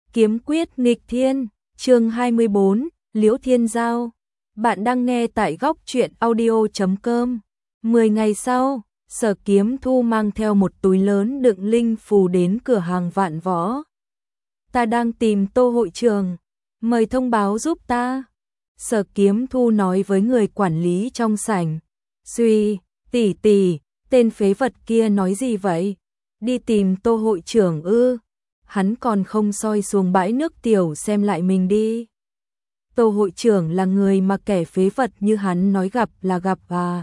Kiếm quyết nghịch thiên, chương 24, Liễu Thiên Giao. Bạn đang nghe tại góc truyện audio.com. 10 ngày sau, Sở Kiếm Thu mang theo một túi lớn đựng linh phù đến cửa hàng Vạn Võ. Ta đang tìm Tô hội trưởng, mời thông báo giúp ta. Sở Kiếm Thu nói với người quản lý trong sảnh. Suy, tỷ, tên phế vật kia nói gì vậy? Đi tìm Tô hội trưởng ư? Hắn còn không soi xuống bãi nước tiểu xem lại mình đi. Tô hội trưởng là người mà kẻ phế vật như hắn nói gặp là gặp à.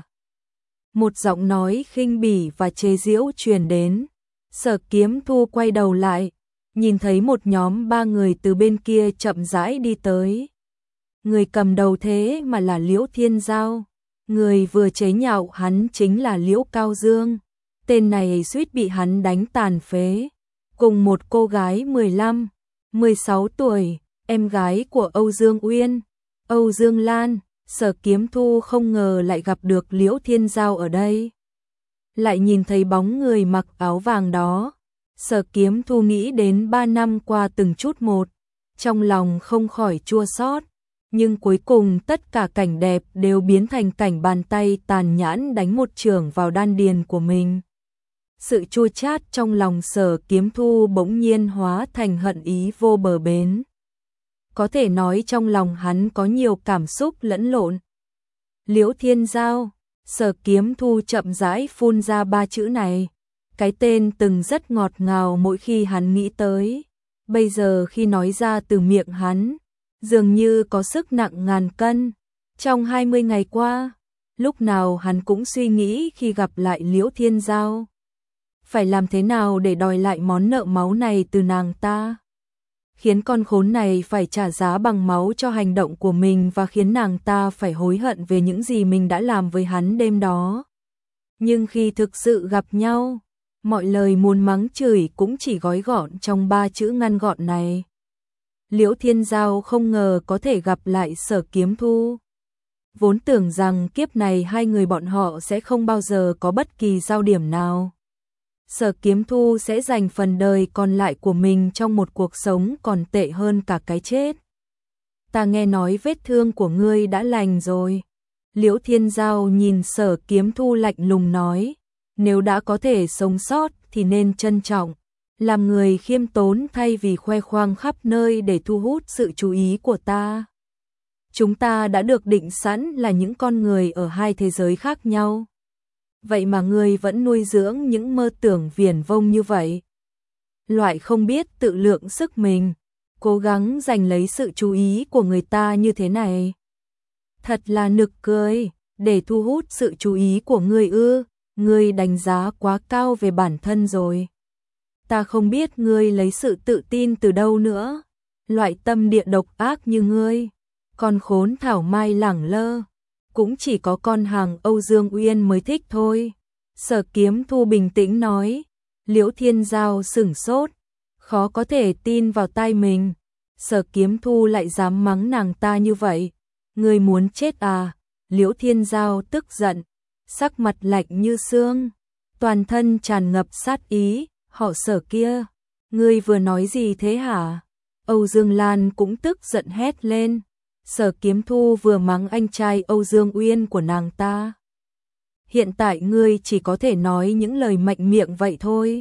Một giọng nói khinh bỉ và chế giễu truyền đến. Sở Kiếm Thu quay đầu lại, nhìn thấy một nhóm 3 người từ bên kia chậm rãi đi tới. Người cầm đầu thế mà là Liễu Thiên Giao. Người vừa chế nhạo hắn chính là Liễu Cao Dương. Tên này suýt bị hắn đánh tàn phế. Cùng một cô gái 15, 16 tuổi, em gái của Âu Dương Uyên, Âu Dương Lan. Sở Kiếm Thu không ngờ lại gặp được Liễu Thiên Giao ở đây. Lại nhìn thấy bóng người mặc áo vàng đó. Sở Kiếm Thu nghĩ đến 3 năm qua từng chút một, trong lòng không khỏi chua xót. Nhưng cuối cùng tất cả cảnh đẹp đều biến thành cảnh bàn tay tàn nhẫn đánh một chưởng vào đan điền của mình. Sự chua chát trong lòng Sở Kiếm Thu bỗng nhiên hóa thành hận ý vô bờ bến. Có thể nói trong lòng hắn có nhiều cảm xúc lẫn lộn. Liễu Thiên Giao, Sở Kiếm Thu chậm rãi phun ra 3 chữ này. Cái tên từng rất ngọt ngào mỗi khi hắn nghĩ tới. Bây giờ khi nói ra từ miệng hắn, dường như có sức nặng ngàn cân. Trong 20 ngày qua, lúc nào hắn cũng suy nghĩ khi gặp lại Liễu Thiên Giao. Phải làm thế nào để đòi lại món nợ máu này từ nàng ta? Khiến con khốn này phải trả giá bằng máu cho hành động của mình và khiến nàng ta phải hối hận về những gì mình đã làm với hắn đêm đó. Nhưng khi thực sự gặp nhau, mọi lời muốn mắng chửi cũng chỉ gói gọn trong 3 chữ ngắn gọn này. Liễu Thiên Giao không ngờ có thể gặp lại Sở Kiếm Thu. Vốn tưởng rằng kiếp này hai người bọn họ sẽ không bao giờ có bất kỳ giao điểm nào. Sở Kiếm Thu sẽ dành phần đời còn lại của mình trong một cuộc sống còn tệ hơn cả cái chết. Ta nghe nói vết thương của ngươi đã lành rồi. Liễu Thiên Giao nhìn Sở Kiếm Thu lạnh lùng nói. Nếu đã có thể sống sót thì nên trân trọng. Làm người khiêm tốn thay vì khoe khoang khắp nơi để thu hút sự chú ý của ta. Chúng ta đã được định sẵn là những con người ở hai thế giới khác nhau. Vậy mà ngươi vẫn nuôi dưỡng những mơ tưởng viển vông như vậy. Loại không biết tự lượng sức mình, cố gắng giành lấy sự chú ý của người ta như thế này. Thật là nực cười, để thu hút sự chú ý của ngươi ư, ngươi đánh giá quá cao về bản thân rồi. Ta không biết ngươi lấy sự tự tin từ đâu nữa. Loại tâm địa độc ác như ngươi, con khốn thảo mai lẳng lơ. Cũng chỉ có con hàng Âu Dương Uyên mới thích thôi. Sở Kiếm Thu bình tĩnh nói. Liễu Thiên Giao sửng sốt, khó có thể tin vào tai mình. Sở Kiếm Thu lại dám mắng nàng ta như vậy. Ngươi muốn chết à? Liễu Thiên Giao tức giận, sắc mặt lạnh như xương, toàn thân tràn ngập sát ý. Họ Sở kia, ngươi vừa nói gì thế hả? Âu Dương Lan cũng tức giận hét lên. Sở Kiếm Thu vừa mắng anh trai Âu Dương Uyên của nàng ta. Hiện tại ngươi chỉ có thể nói những lời mạnh miệng vậy thôi.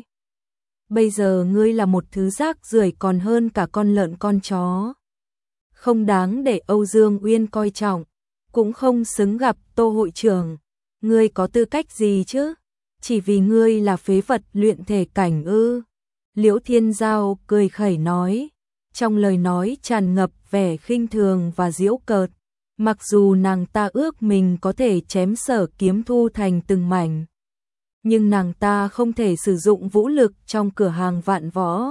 Bây giờ ngươi là một thứ rác rưởi còn hơn cả con lợn con chó. Không đáng để Âu Dương Uyên coi trọng, cũng không xứng gặp Tô hội trưởng. Ngươi có tư cách gì chứ? Chỉ vì ngươi là phế vật luyện thể cảnh ư? Liễu Thiên Giao cười khẩy nói. Trong lời nói tràn ngập vẻ khinh thường và giễu cợt. Mặc dù nàng ta ước mình có thể chém Sở Kiếm Thu thành từng mảnh, nhưng nàng ta không thể sử dụng vũ lực trong cửa hàng Vạn Võ.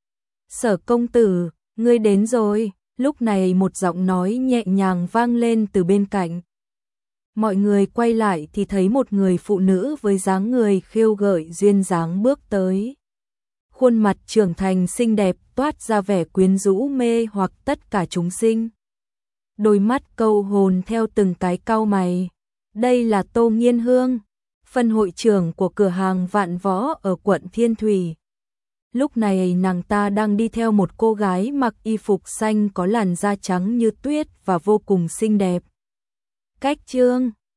Sở công tử, ngươi đến rồi. Lúc này một giọng nói nhẹ nhàng vang lên từ bên cạnh. Mọi người quay lại thì thấy một người phụ nữ với dáng người khiêu gợi duyên dáng bước tới. Khuôn mặt trưởng thành xinh đẹp toát ra vẻ quyến rũ mê hoặc tất cả chúng sinh. Đôi mắt câu hồn theo từng cái cau mày. Đây là Tô Nghiên Hương, phân hội trưởng của cửa hàng Vạn Võ ở quận Thiên Thủy. Lúc này nàng ta đang đi theo một cô gái mặc y phục xanh có làn da trắng như tuyết và vô cùng xinh đẹp. Cách chương